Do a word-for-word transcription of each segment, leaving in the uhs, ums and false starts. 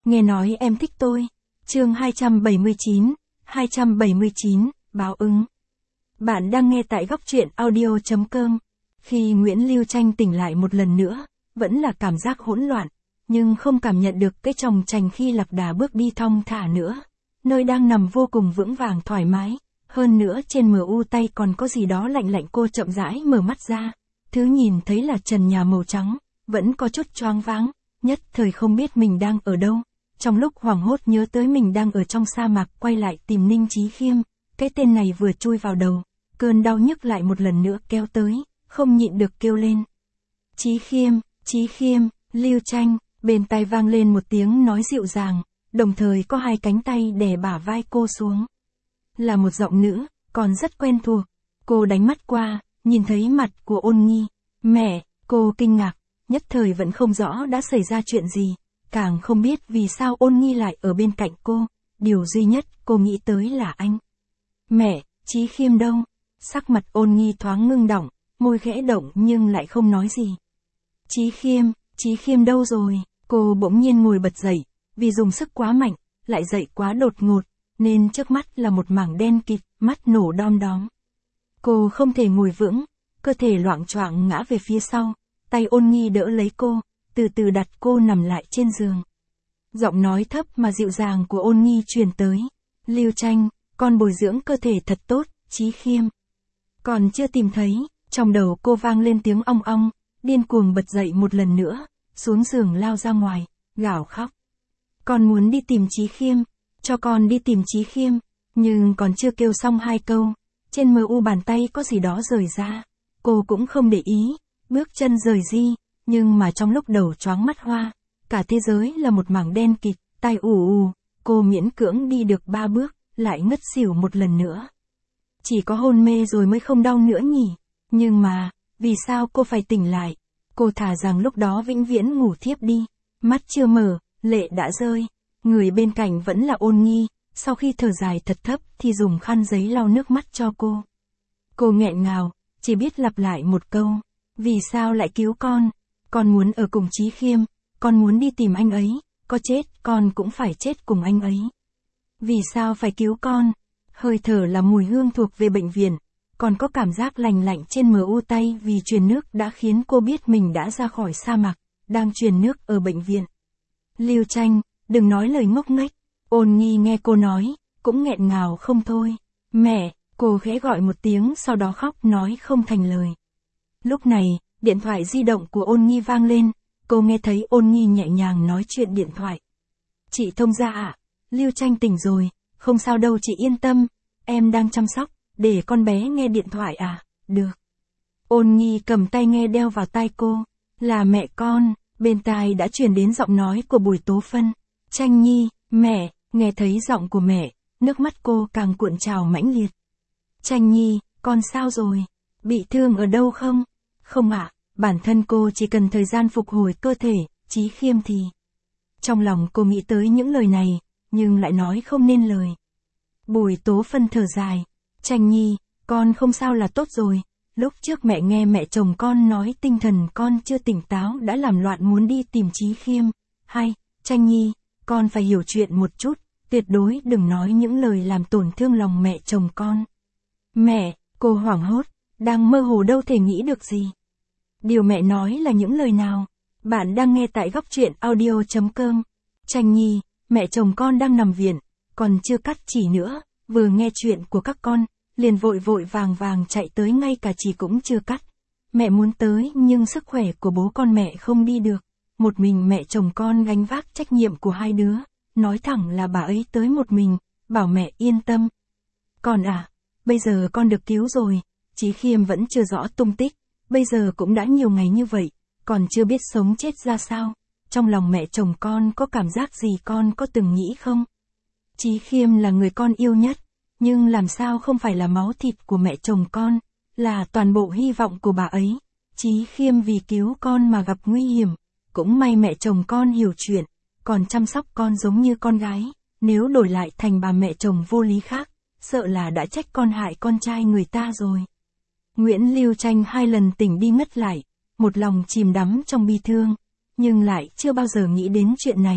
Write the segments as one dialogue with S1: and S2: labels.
S1: Nghe nói em thích tôi. Chương hai trăm bảy mươi chín, hai trăm bảy mươi chín, báo ứng. Bạn đang nghe tại góc truyện audio chấm com. Khi Nguyễn Lưu Tranh tỉnh lại một lần nữa, vẫn là cảm giác hỗn loạn, nhưng không cảm nhận được cái chồng chành khi lạc đà bước đi thong thả nữa. Nơi đang nằm vô cùng vững vàng thoải mái, hơn nữa trên mờ u tay còn có gì đó lạnh lạnh. Cô chậm rãi mở mắt ra, thứ nhìn thấy là trần nhà màu trắng, vẫn có chút choáng váng, nhất thời không biết mình đang ở đâu. Trong lúc hoảng hốt nhớ tới mình đang ở trong sa mạc, quay lại tìm Ninh Chí Khiêm, cái tên này vừa chui vào đầu, cơn đau nhức lại một lần nữa kéo tới, không nhịn được kêu lên. Chí Khiêm, Chí Khiêm, Lưu Tranh, bên tai vang lên một tiếng nói dịu dàng, đồng thời có hai cánh tay đè bả vai cô xuống. Là một giọng nữ, còn rất quen thuộc. Cô đánh mắt qua, nhìn thấy mặt của Ôn Nghi. Mẹ, cô kinh ngạc, nhất thời vẫn không rõ đã xảy ra chuyện gì, càng không biết vì sao Ôn Nghi lại ở bên cạnh cô, điều duy nhất cô nghĩ tới là anh. Mẹ, Chí Khiêm đâu? Sắc mặt Ôn Nghi thoáng ngưng đọng, môi khẽ động nhưng lại không nói gì. Chí Khiêm, Chí Khiêm đâu rồi? Cô bỗng nhiên ngồi bật dậy, vì dùng sức quá mạnh, lại dậy quá đột ngột, nên trước mắt là một mảng đen kịt, mắt nổ đom đóm. Cô không thể ngồi vững, cơ thể loạng choạng ngã về phía sau, tay Ôn Nghi đỡ lấy cô, từ từ đặt cô nằm lại trên giường. Giọng nói thấp mà dịu dàng của Ôn Nghi truyền tới. Lưu Tranh, con bồi dưỡng cơ thể thật tốt, Chí Khiêm. Còn chưa tìm thấy, trong đầu cô vang lên tiếng ong ong, điên cuồng bật dậy một lần nữa, xuống giường lao ra ngoài, gào khóc. Con muốn đi tìm Chí Khiêm, cho con đi tìm Chí Khiêm, nhưng còn chưa kêu xong hai câu, trên mờ u bàn tay có gì đó rời ra, cô cũng không để ý, bước chân rời di, nhưng mà trong lúc đầu choáng mắt hoa, cả thế giới là một mảng đen kịt, tai ù ù, cô miễn cưỡng đi được ba bước, lại ngất xỉu một lần nữa. Chỉ có hôn mê rồi mới không đau nữa nhỉ, nhưng mà, vì sao cô phải tỉnh lại? Cô thà rằng lúc đó vĩnh viễn ngủ thiếp đi, mắt chưa mở, lệ đã rơi, người bên cạnh vẫn là Ôn Nghi, sau khi thở dài thật thấp thì dùng khăn giấy lau nước mắt cho cô. Cô nghẹn ngào, chỉ biết lặp lại một câu, vì sao lại cứu con? Con muốn ở cùng Chí Khiêm, con muốn đi tìm anh ấy, có chết con cũng phải chết cùng anh ấy. Vì sao phải cứu con? Hơi thở là mùi hương thuộc về bệnh viện, còn có cảm giác lành lạnh trên mờ u tay vì truyền nước đã khiến cô biết mình đã ra khỏi sa mạc, đang truyền nước ở bệnh viện. Lưu Tranh, đừng nói lời ngốc nghếch. Ôn Nghi nghe cô nói, cũng nghẹn ngào không thôi. Mẹ, cô khẽ gọi một tiếng sau đó khóc nói không thành lời. Lúc này, điện thoại di động của Ôn Nghi vang lên, cô nghe thấy Ôn Nghi nhẹ nhàng nói chuyện điện thoại. Chị thông gia ạ, Lưu Tranh tỉnh rồi, không sao đâu chị yên tâm, em đang chăm sóc, để con bé nghe điện thoại à, được. Ôn Nghi cầm tay nghe đeo vào tai cô, là mẹ con, bên tai đã truyền đến giọng nói của Bùi Tố Phân. Tranh Nhi, mẹ, nghe thấy giọng của mẹ, nước mắt cô càng cuộn trào mãnh liệt. Tranh Nhi, con sao rồi? Bị thương ở đâu không? Không ạ, bản thân cô chỉ cần thời gian phục hồi cơ thể, Chí Khiêm thì... Trong lòng cô nghĩ tới những lời này, nhưng lại nói không nên lời. Bùi Tố Phân thở dài. Tranh Nhi, con không sao là tốt rồi. Lúc trước mẹ nghe mẹ chồng con nói tinh thần con chưa tỉnh táo đã làm loạn muốn đi tìm Chí Khiêm. Hay, Tranh Nhi, con phải hiểu chuyện một chút, tuyệt đối đừng nói những lời làm tổn thương lòng mẹ chồng con. Mẹ, cô hoảng hốt, đang mơ hồ đâu thể nghĩ được gì. Điều mẹ nói là những lời nào? Bạn đang nghe tại góc truyện audio chấm com. Tranh Nhi, mẹ chồng con đang nằm viện, còn chưa cắt chỉ nữa, vừa nghe chuyện của các con, liền vội vội vàng vàng chạy tới ngay cả chỉ cũng chưa cắt. Mẹ muốn tới nhưng sức khỏe của bố con mẹ không đi được, một mình mẹ chồng con gánh vác trách nhiệm của hai đứa, nói thẳng là bà ấy tới một mình, bảo mẹ yên tâm. Con à, bây giờ con được cứu rồi, Chí Khiêm vẫn chưa rõ tung tích, bây giờ cũng đã nhiều ngày như vậy, còn chưa biết sống chết ra sao, trong lòng mẹ chồng con có cảm giác gì con có từng nghĩ không? Chí Khiêm là người con yêu nhất, nhưng làm sao không phải là máu thịt của mẹ chồng con, là toàn bộ hy vọng của bà ấy. Chí Khiêm vì cứu con mà gặp nguy hiểm, cũng may mẹ chồng con hiểu chuyện, còn chăm sóc con giống như con gái, nếu đổi lại thành bà mẹ chồng vô lý khác, sợ là đã trách con hại con trai người ta rồi. Nguyễn Lưu Tranh hai lần tỉnh đi ngất lại, một lòng chìm đắm trong bi thương, nhưng lại chưa bao giờ nghĩ đến chuyện này,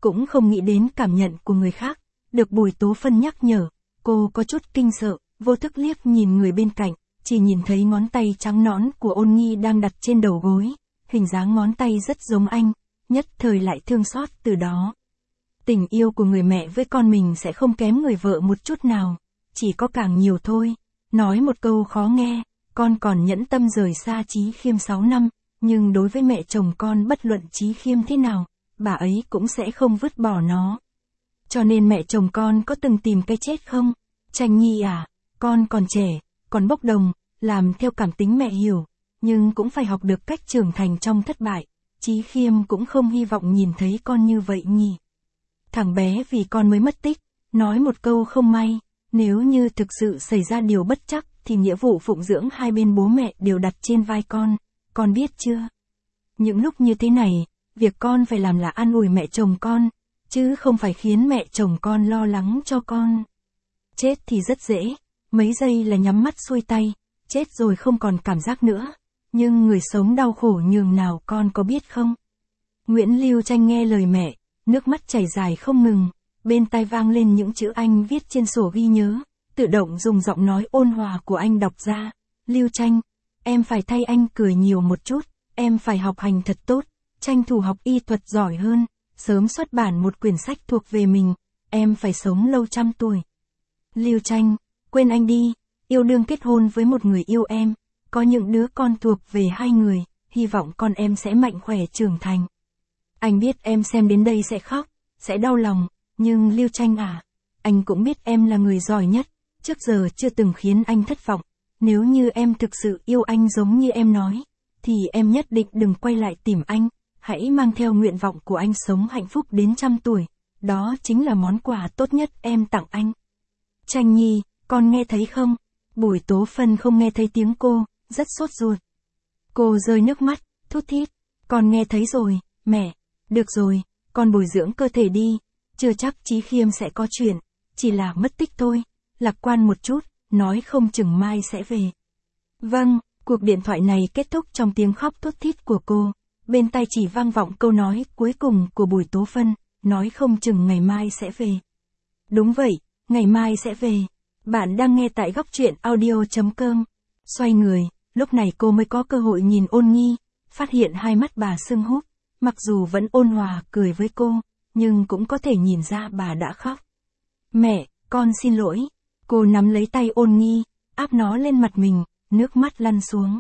S1: cũng không nghĩ đến cảm nhận của người khác. Được Bùi Tố Phân nhắc nhở, cô có chút kinh sợ, vô thức liếc nhìn người bên cạnh, chỉ nhìn thấy ngón tay trắng nõn của Ôn Nhi đang đặt trên đầu gối, hình dáng ngón tay rất giống anh, nhất thời lại thương xót từ đó. Tình yêu của người mẹ với con mình sẽ không kém người vợ một chút nào, chỉ có càng nhiều thôi. Nói một câu khó nghe, con còn nhẫn tâm rời xa Chí Khiêm sáu năm, nhưng đối với mẹ chồng con bất luận Chí Khiêm thế nào, bà ấy cũng sẽ không vứt bỏ nó. Cho nên mẹ chồng con có từng tìm cái chết không? Tranh Nhi à, con còn trẻ, còn bốc đồng, làm theo cảm tính mẹ hiểu, nhưng cũng phải học được cách trưởng thành trong thất bại. Chí Khiêm cũng không hy vọng nhìn thấy con như vậy nhỉ. Thằng bé vì con mới mất tích, nói một câu không may, nếu như thực sự xảy ra điều bất trắc thì nghĩa vụ phụng dưỡng hai bên bố mẹ đều đặt trên vai con, con biết chưa? Những lúc như thế này, việc con phải làm là an ủi mẹ chồng con, chứ không phải khiến mẹ chồng con lo lắng cho con. Chết thì rất dễ, mấy giây là nhắm mắt xuôi tay, chết rồi không còn cảm giác nữa, nhưng người sống đau khổ nhường nào con có biết không? Nguyễn Lưu Tranh nghe lời mẹ, nước mắt chảy dài không ngừng, bên tai vang lên những chữ anh viết trên sổ ghi nhớ, tự động dùng giọng nói ôn hòa của anh đọc ra. Lưu Tranh, em phải thay anh cười nhiều một chút, em phải học hành thật tốt, tranh thủ học y thuật giỏi hơn, sớm xuất bản một quyển sách thuộc về mình, em phải sống lâu trăm tuổi. Lưu Tranh, quên anh đi, yêu đương kết hôn với một người yêu em, có những đứa con thuộc về hai người, hy vọng con em sẽ mạnh khỏe trưởng thành. Anh biết em xem đến đây sẽ khóc, sẽ đau lòng, nhưng Lưu Tranh à, anh cũng biết em là người giỏi nhất, trước giờ chưa từng khiến anh thất vọng. Nếu như em thực sự yêu anh giống như em nói, thì em nhất định đừng quay lại tìm anh, hãy mang theo nguyện vọng của anh sống hạnh phúc đến trăm tuổi, đó chính là món quà tốt nhất em tặng anh. Tranh Nhi, con nghe thấy không? Bùi Tố Phân không nghe thấy tiếng cô, rất sốt ruột. Cô rơi nước mắt, thút thít, con nghe thấy rồi, mẹ, được rồi, con bồi dưỡng cơ thể đi, chưa chắc Chí Khiêm sẽ có chuyện, chỉ là mất tích thôi, lạc quan một chút, nói không chừng mai sẽ về. Vâng, cuộc điện thoại này kết thúc trong tiếng khóc thút thít của cô, bên tai chỉ vang vọng câu nói cuối cùng của Bùi Tố Phân, nói không chừng ngày mai sẽ về. Đúng vậy, ngày mai sẽ về. Bạn đang nghe tại góc truyện audio chấm com. Xoay người, lúc này cô mới có cơ hội nhìn Ôn Nhi, phát hiện hai mắt bà sưng húp, mặc dù vẫn ôn hòa cười với cô, nhưng cũng có thể nhìn ra bà đã khóc. Mẹ, con xin lỗi. Cô nắm lấy tay Ôn Nhi, áp nó lên mặt mình, nước mắt lăn xuống.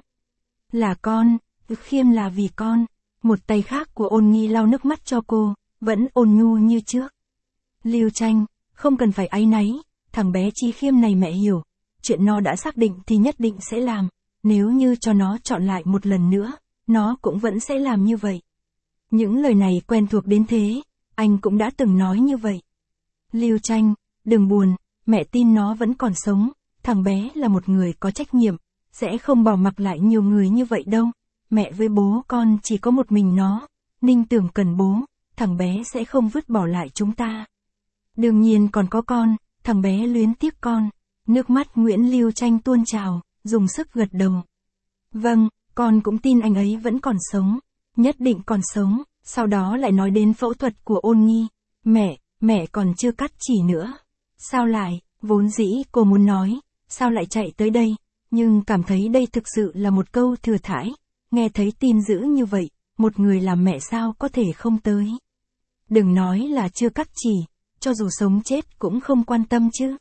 S1: Là con, Khiêm là vì con. Một tay khác của Ôn Nhi lau nước mắt cho cô, vẫn ôn nhu như trước. Lưu Tranh, không cần phải áy náy, thằng bé Chí Khiêm này mẹ hiểu, chuyện nó đã xác định thì nhất định sẽ làm, nếu như cho nó chọn lại một lần nữa, nó cũng vẫn sẽ làm như vậy. Những lời này quen thuộc đến thế, anh cũng đã từng nói như vậy. Lưu Tranh, đừng buồn, mẹ tin nó vẫn còn sống, thằng bé là một người có trách nhiệm, sẽ không bỏ mặc lại nhiều người như vậy đâu. Mẹ với bố con chỉ có một mình nó, Ninh Tưởng cần bố, thằng bé sẽ không vứt bỏ lại chúng ta. Đương nhiên còn có con, thằng bé luyến tiếc con. Nước mắt Nguyễn Lưu Tranh tuôn trào, dùng sức gật đầu. Vâng, con cũng tin anh ấy vẫn còn sống, nhất định còn sống. Sau đó lại nói đến phẫu thuật của Ôn Nhi. Mẹ, mẹ còn chưa cắt chỉ nữa. Sao lại, vốn dĩ cô muốn nói, sao lại chạy tới đây, nhưng cảm thấy đây thực sự là một câu thừa thãi. Nghe thấy tin dữ như vậy, một người làm mẹ sao có thể không tới. Đừng nói là chưa cắt chỉ, cho dù sống chết cũng không quan tâm chứ.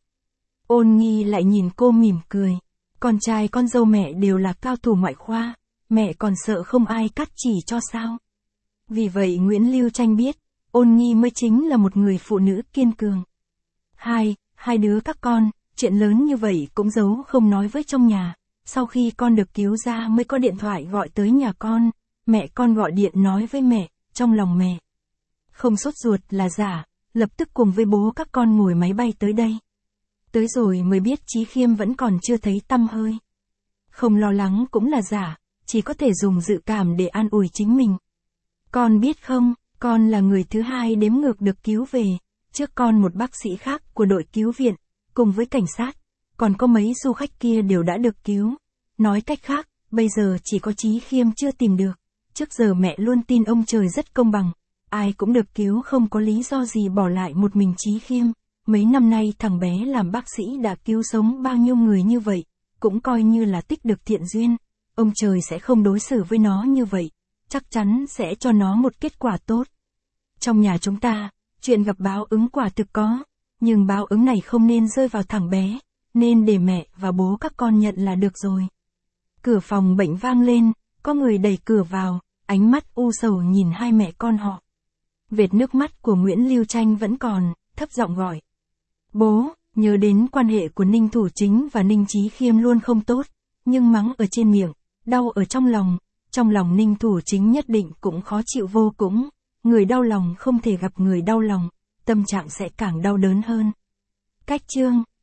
S1: Ôn Nhi lại nhìn cô mỉm cười. Con trai con dâu mẹ đều là cao thủ ngoại khoa, mẹ còn sợ không ai cắt chỉ cho sao. Vì vậy Nguyễn Lưu Tranh biết, Ôn Nhi mới chính là một người phụ nữ kiên cường. Hai, hai đứa các con, chuyện lớn như vậy cũng giấu không nói với trong nhà. Sau khi con được cứu ra mới có điện thoại gọi tới nhà con, mẹ con gọi điện nói với mẹ, trong lòng mẹ không sốt ruột là giả, lập tức cùng với bố các con ngồi máy bay tới đây. Tới rồi mới biết Chí Khiêm vẫn còn chưa thấy tăm hơi. Không lo lắng cũng là giả, chỉ có thể dùng dự cảm để an ủi chính mình. Con biết không, con là người thứ hai đếm ngược được cứu về, trước con một bác sĩ khác của đội cứu viện, cùng với cảnh sát, còn có mấy du khách kia đều đã được cứu. Nói cách khác, bây giờ chỉ có Chí Khiêm chưa tìm được. Trước giờ mẹ luôn tin ông trời rất công bằng, ai cũng được cứu, không có lý do gì bỏ lại một mình Chí Khiêm. Mấy năm nay thằng bé làm bác sĩ đã cứu sống bao nhiêu người như vậy, cũng coi như là tích được thiện duyên. Ông trời sẽ không đối xử với nó như vậy, chắc chắn sẽ cho nó một kết quả tốt. Trong nhà chúng ta, chuyện gặp báo ứng quả thực có, nhưng báo ứng này không nên rơi vào thằng bé, nên để mẹ và bố các con nhận là được rồi. Cửa phòng bệnh vang lên, có người đẩy cửa vào, ánh mắt u sầu nhìn hai mẹ con họ. Vệt nước mắt của Nguyễn Lưu Tranh vẫn còn, thấp giọng gọi. Bố, nhớ đến quan hệ của Ninh Thủ Chính và Ninh Chí Khiêm luôn không tốt, nhưng mắng ở trên miệng, đau ở trong lòng, trong lòng Ninh Thủ Chính nhất định cũng khó chịu vô cùng. Người đau lòng không thể gặp người đau lòng, tâm trạng sẽ càng đau đớn hơn. Cách chương